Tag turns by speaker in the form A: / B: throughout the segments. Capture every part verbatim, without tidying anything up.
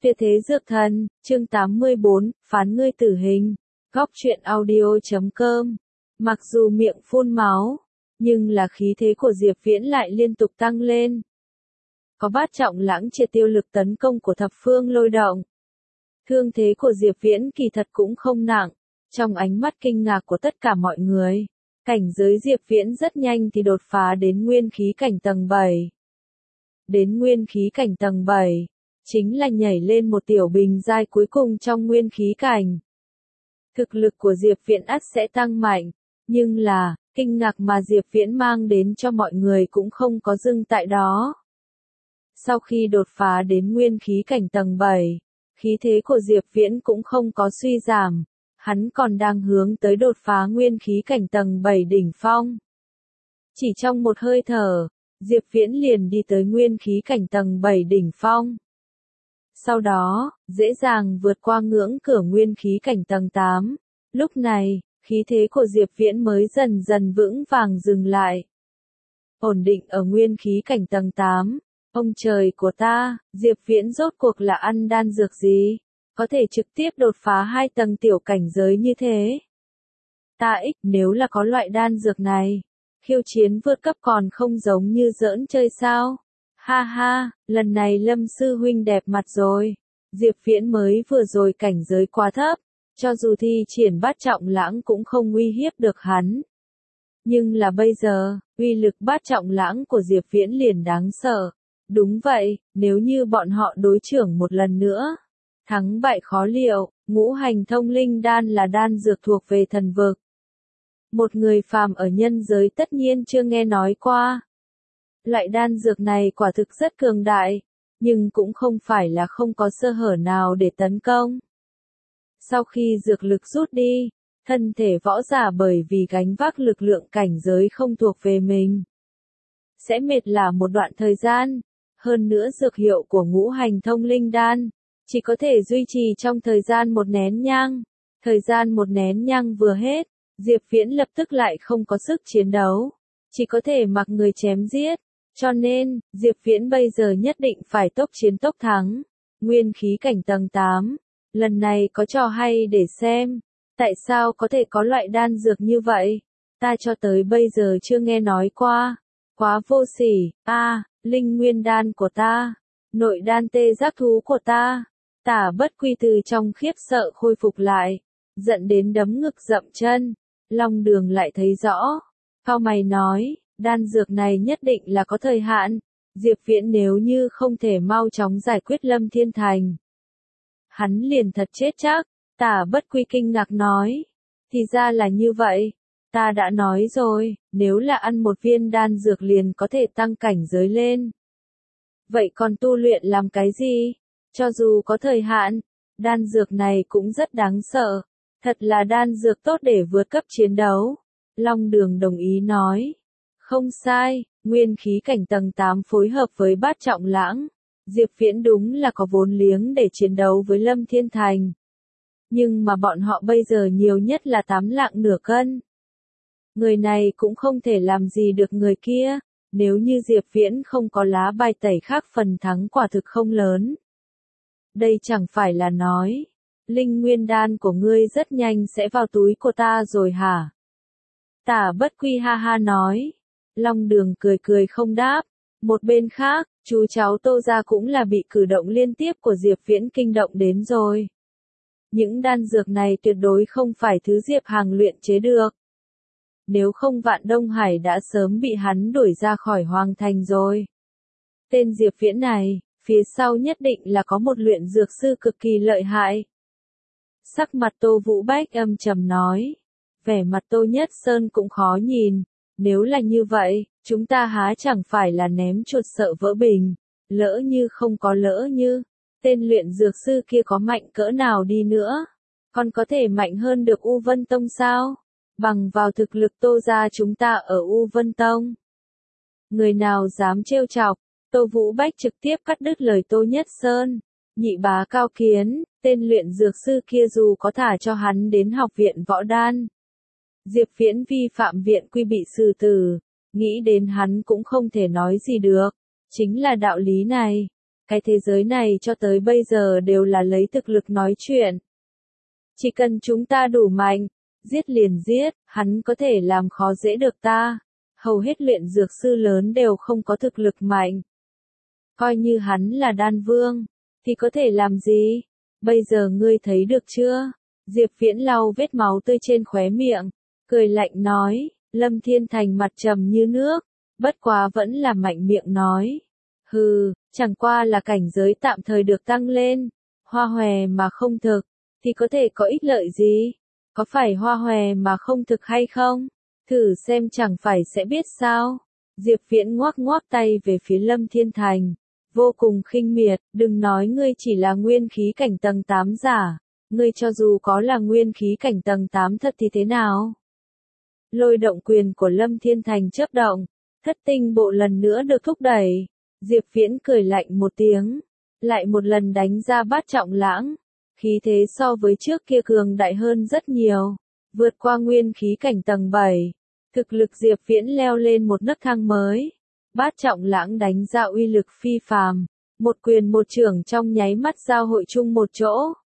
A: Tuyệt thế dược thần, chương tám mươi bốn, phán ngươi tử hình. Góc truyện audio chấm com. Mặc dù miệng phun máu, nhưng là khí thế của Diệp Viễn lại liên tục tăng lên. Có bát trọng lãng triệt tiêu lực tấn công của thập phương lôi động. Thương thế của Diệp Viễn kỳ thật cũng không nặng, trong ánh mắt kinh ngạc của tất cả mọi người. Cảnh giới Diệp Viễn rất nhanh thì đột phá đến nguyên khí cảnh tầng bảy. Đến nguyên khí cảnh tầng bảy, chính là nhảy lên một tiểu bình giai cuối cùng trong nguyên khí cảnh. Thực lực của Diệp Viễn ắt sẽ tăng mạnh, nhưng là, kinh ngạc mà Diệp Viễn mang đến cho mọi người cũng không có dừng tại đó. Sau khi đột phá đến nguyên khí cảnh tầng bảy, khí thế của Diệp Viễn cũng không có suy giảm, hắn còn đang hướng tới đột phá nguyên khí cảnh tầng bảy đỉnh phong. Chỉ trong một hơi thở, Diệp Viễn liền đi tới nguyên khí cảnh tầng bảy đỉnh phong. Sau đó, dễ dàng vượt qua ngưỡng cửa nguyên khí cảnh tầng tám. Lúc này, khí thế của Diệp Viễn mới dần dần vững vàng dừng lại. Ổn định ở nguyên khí cảnh tầng tám. Ông trời của ta, Diệp Viễn rốt cuộc là ăn đan dược gì? Có thể trực tiếp đột phá hai tầng tiểu cảnh giới như thế. Ta ích, nếu là có loại đan dược này, khiêu chiến vượt cấp còn không giống như giỡn chơi sao? Ha ha, lần này Lâm sư huynh đẹp mặt rồi. Diệp Viễn mới vừa rồi cảnh giới quá thấp, cho dù thi triển bát trọng lãng cũng không uy hiếp được hắn. Nhưng là bây giờ, uy lực bát trọng lãng của Diệp Viễn liền đáng sợ. Đúng vậy, nếu như bọn họ đối chưởng một lần nữa, thắng bại khó liệu. Ngũ hành thông linh đan là đan dược thuộc về thần vực. Một người phàm ở nhân giới tất nhiên chưa nghe nói qua. Loại đan dược này quả thực rất cường đại, nhưng cũng không phải là không có sơ hở nào để tấn công. Sau khi dược lực rút đi, thân thể võ giả bởi vì gánh vác lực lượng cảnh giới không thuộc về mình, sẽ mệt là một đoạn thời gian. Hơn nữa dược hiệu của ngũ hành thông linh đan, chỉ có thể duy trì trong thời gian một nén nhang. Thời gian một nén nhang vừa hết, Diệp Viễn lập tức lại không có sức chiến đấu, chỉ có thể mặc người chém giết. Cho nên, Diệp Viễn bây giờ nhất định phải tốc chiến tốc thắng. Nguyên khí cảnh tầng tám, lần này có trò hay để xem. Tại sao có thể có loại đan dược như vậy? Ta cho tới bây giờ chưa nghe nói qua. Quá vô sỉ. A, à, linh nguyên đan của ta, nội đan tê giác thú của ta. Tả Bất Quy từ trong khiếp sợ khôi phục lại, giận đến đấm ngực dậm chân. Long Đường lại thấy rõ, cau mày nói, đan dược này nhất định là có thời hạn. Diệp Viễn nếu như không thể mau chóng giải quyết Lâm Thiên Thành, hắn liền thật chết chắc. Tả Bất Quy kinh ngạc nói, thì ra là như vậy. Ta đã nói rồi, nếu là ăn một viên đan dược liền có thể tăng cảnh giới lên. Vậy còn tu luyện làm cái gì? Cho dù có thời hạn, đan dược này cũng rất đáng sợ. Thật là đan dược tốt để vượt cấp chiến đấu. Long Đường đồng ý nói. Không sai, nguyên khí cảnh tầng tám phối hợp với bát trọng lãng. Diệp Viễn đúng là có vốn liếng để chiến đấu với Lâm Thiên Thành. Nhưng mà bọn họ bây giờ nhiều nhất là tám lạng nửa cân. Người này cũng không thể làm gì được người kia. Nếu như Diệp Viễn không có lá bài tẩy khác phần thắng quả thực không lớn. Đây chẳng phải là nói, linh nguyên đan của ngươi rất nhanh sẽ vào túi của ta rồi hả? Tả Bất Quy ha ha nói. Long Đường cười cười không đáp. Một bên khác, chú cháu Tô gia cũng là bị cử động liên tiếp của Diệp Viễn kinh động đến rồi. Những đan dược này tuyệt đối không phải thứ Diệp Hàng luyện chế được. Nếu không Vạn Đông Hải đã sớm bị hắn đuổi ra khỏi Hoàng Thành rồi. Tên Diệp Viễn này, phía sau nhất định là có một luyện dược sư cực kỳ lợi hại. Sắc mặt Tô Vũ Bách âm trầm nói. Vẻ mặt Tô Nhất Sơn cũng khó nhìn. Nếu là như vậy, chúng ta há chẳng phải là ném chuột sợ vỡ bình. Lỡ như không có lỡ như, tên luyện dược sư kia có mạnh cỡ nào đi nữa, còn có thể mạnh hơn được U Vân Tông sao? Bằng vào thực lực Tô gia chúng ta ở U Vân Tông, người nào dám trêu chọc? Tô Vũ Bách trực tiếp cắt đứt lời Tô Nhất Sơn. Nhị bá Cao Kiến, tên luyện dược sư kia dù có thả cho hắn đến học viện võ đan, Diệp Viễn vi phạm viện quy bị xử tử, nghĩ đến hắn cũng không thể nói gì được. Chính là đạo lý này. cái thế giới này cho tới bây giờ đều là lấy thực lực nói chuyện. Chỉ cần chúng ta đủ mạnh, giết liền giết, hắn có thể làm khó dễ được ta. Hầu hết luyện dược sư lớn đều không có thực lực mạnh. Coi như hắn là đan vương, thì có thể làm gì? Bây giờ ngươi thấy được chưa? Diệp Viễn lau vết máu tươi trên khóe miệng, cười lạnh nói, Lâm Thiên Thành mặt trầm như nước, bất quá vẫn là mạnh miệng nói. Hừ, chẳng qua là cảnh giới tạm thời được tăng lên, hoa hòe mà không thực, thì có thể có ích lợi gì? Có phải hoa hòe mà không thực hay không? Thử xem chẳng phải sẽ biết sao? Diệp Viễn ngoác ngoác tay về phía Lâm Thiên Thành, vô cùng khinh miệt, đừng nói ngươi chỉ là nguyên khí cảnh tầng tám giả, ngươi cho dù có là nguyên khí cảnh tầng tám thật thì thế nào? Lôi động quyền của Lâm Thiên Thành chớp động, thất tinh bộ lần nữa được thúc đẩy. Diệp Viễn cười lạnh một tiếng, lại một lần đánh ra bát trọng lãng. Khí thế so với trước kia cường đại hơn rất nhiều, vượt qua nguyên khí cảnh tầng bảy. Thực lực Diệp Viễn leo lên một nấc thang mới. Bát trọng lãng đánh ra uy lực phi phàm, một quyền một chưởng trong nháy mắt giao hội chung một chỗ.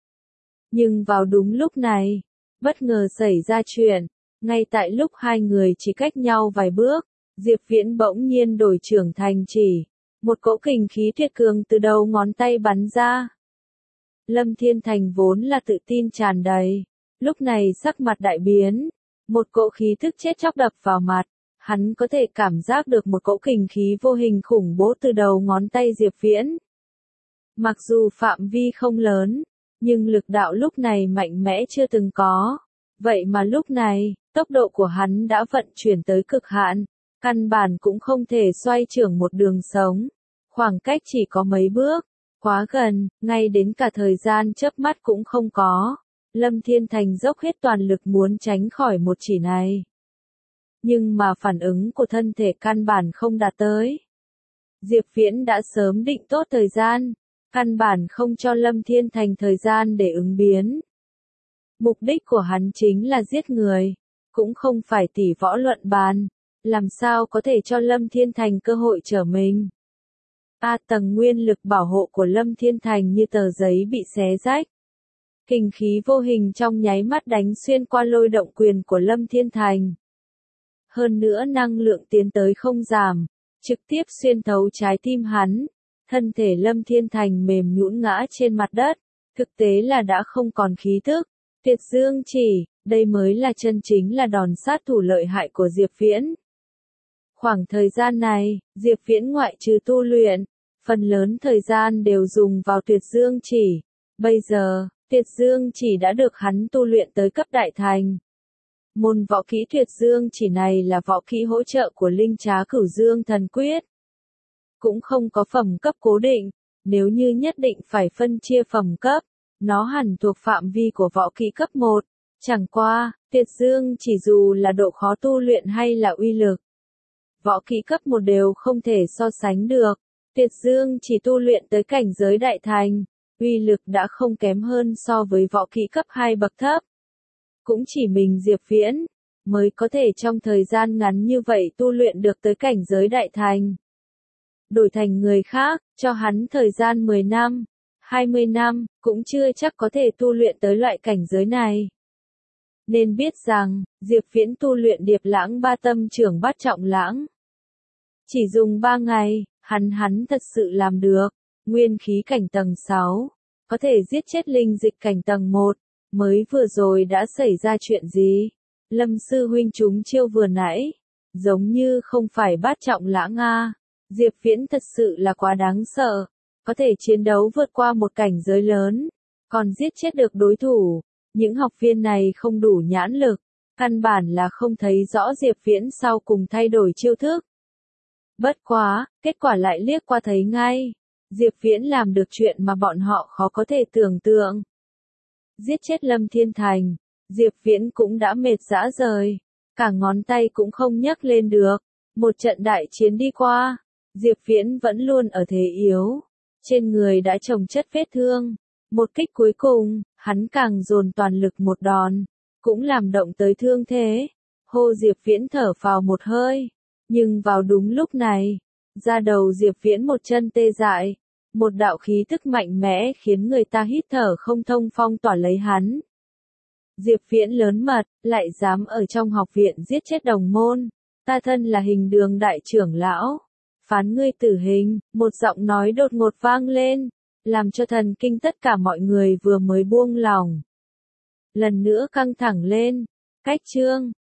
A: Nhưng vào đúng lúc này, bất ngờ xảy ra chuyện, ngay tại lúc hai người chỉ cách nhau vài bước, Diệp Viễn bỗng nhiên đổi chưởng thành chỉ, một cỗ kình khí tuyệt cường từ đầu ngón tay bắn ra. Lâm Thiên Thành vốn là tự tin tràn đầy, lúc này sắc mặt đại biến, một cỗ khí thức chết chóc đập vào mặt, hắn có thể cảm giác được một cỗ kình khí vô hình khủng bố từ đầu ngón tay Diệp Viễn. Mặc dù phạm vi không lớn, nhưng lực đạo lúc này mạnh mẽ chưa từng có, vậy mà lúc này, tốc độ của hắn đã vận chuyển tới cực hạn, căn bản cũng không thể xoay trưởng một đường sống, khoảng cách chỉ có mấy bước. Quá gần, ngay đến cả thời gian chớp mắt cũng không có. Lâm Thiên Thành dốc hết toàn lực muốn tránh khỏi một chỉ này. Nhưng mà phản ứng của thân thể căn bản không đạt tới. Diệp Viễn đã sớm định tốt thời gian, căn bản không cho Lâm Thiên Thành thời gian để ứng biến. Mục đích của hắn chính là giết người, cũng không phải tỉ võ luận bàn, làm sao có thể cho Lâm Thiên Thành cơ hội trở mình. A tầng nguyên lực bảo hộ của Lâm Thiên Thành như tờ giấy bị xé rách. Kình khí vô hình trong nháy mắt đánh xuyên qua lôi động quyền của Lâm Thiên Thành. Hơn nữa năng lượng tiến tới không giảm, trực tiếp xuyên thấu trái tim hắn. Thân thể Lâm Thiên Thành mềm nhũn ngã trên mặt đất, thực tế là đã không còn khí thức. Tuyệt dương chỉ, đây mới là chân chính là đòn sát thủ lợi hại của Diệp Viễn. Khoảng thời gian này, Diệp Viễn ngoại trừ tu luyện, phần lớn thời gian đều dùng vào tuyệt dương chỉ. Bây giờ, tuyệt dương chỉ đã được hắn tu luyện tới cấp đại thành. Môn võ kỹ tuyệt dương chỉ này là võ kỹ hỗ trợ của Linh Trá Cửu Dương Thần Quyết. Cũng không có phẩm cấp cố định, nếu như nhất định phải phân chia phẩm cấp, nó hẳn thuộc phạm vi của võ kỹ cấp một. Chẳng qua, tuyệt dương chỉ dù là độ khó tu luyện hay là uy lực, võ kỹ cấp một đều không thể so sánh được. Tuyệt dương chỉ tu luyện tới cảnh giới đại thành, uy lực đã không kém hơn so với võ kỹ cấp hai bậc thấp. Cũng chỉ mình Diệp Viễn mới có thể trong thời gian ngắn như vậy tu luyện được tới cảnh giới đại thành. Đổi thành người khác, cho hắn thời gian mười năm, hai mươi năm, cũng chưa chắc có thể tu luyện tới loại cảnh giới này. Nên biết rằng, Diệp Viễn tu luyện Điệp Lãng Ba Tâm Trưởng Bát Trọng Lãng. Chỉ dùng ba ngày, hắn hắn thật sự làm được. Nguyên khí cảnh tầng sáu, có thể giết chết linh dịch cảnh tầng một. Mới vừa rồi đã xảy ra chuyện gì? Lâm sư huynh chúng chiêu vừa nãy, giống như không phải Bát Trọng Lãng a. Diệp Viễn thật sự là quá đáng sợ, có thể chiến đấu vượt qua một cảnh giới lớn, còn giết chết được đối thủ. Những học viên này không đủ nhãn lực, căn bản là không thấy rõ Diệp Viễn sau cùng thay đổi chiêu thức. Bất quá, kết quả lại liếc qua thấy ngay. Diệp Viễn làm được chuyện mà bọn họ khó có thể tưởng tượng. Giết chết Lâm Thiên Thành, Diệp Viễn cũng đã mệt rã rời, cả ngón tay cũng không nhấc lên được. Một trận đại chiến đi qua, Diệp Viễn vẫn luôn ở thế yếu, trên người đã chồng chất vết thương. Một kích cuối cùng, hắn càng dồn toàn lực một đòn, cũng làm động tới thương thế. Hô Diệp Viễn thở phào một hơi, nhưng vào đúng lúc này, da đầu Diệp Viễn một chân tê dại, Một đạo khí tức mạnh mẽ khiến người ta hít thở không thông phong tỏa lấy hắn. Diệp Viễn lớn mật, lại dám ở trong học viện giết chết đồng môn. Ta thân là Hình Đường đại trưởng lão. Phán ngươi tử hình, một giọng nói đột ngột vang lên, làm cho thần kinh tất cả mọi người vừa mới buông lòng. Lần nữa căng thẳng lên. Cách chương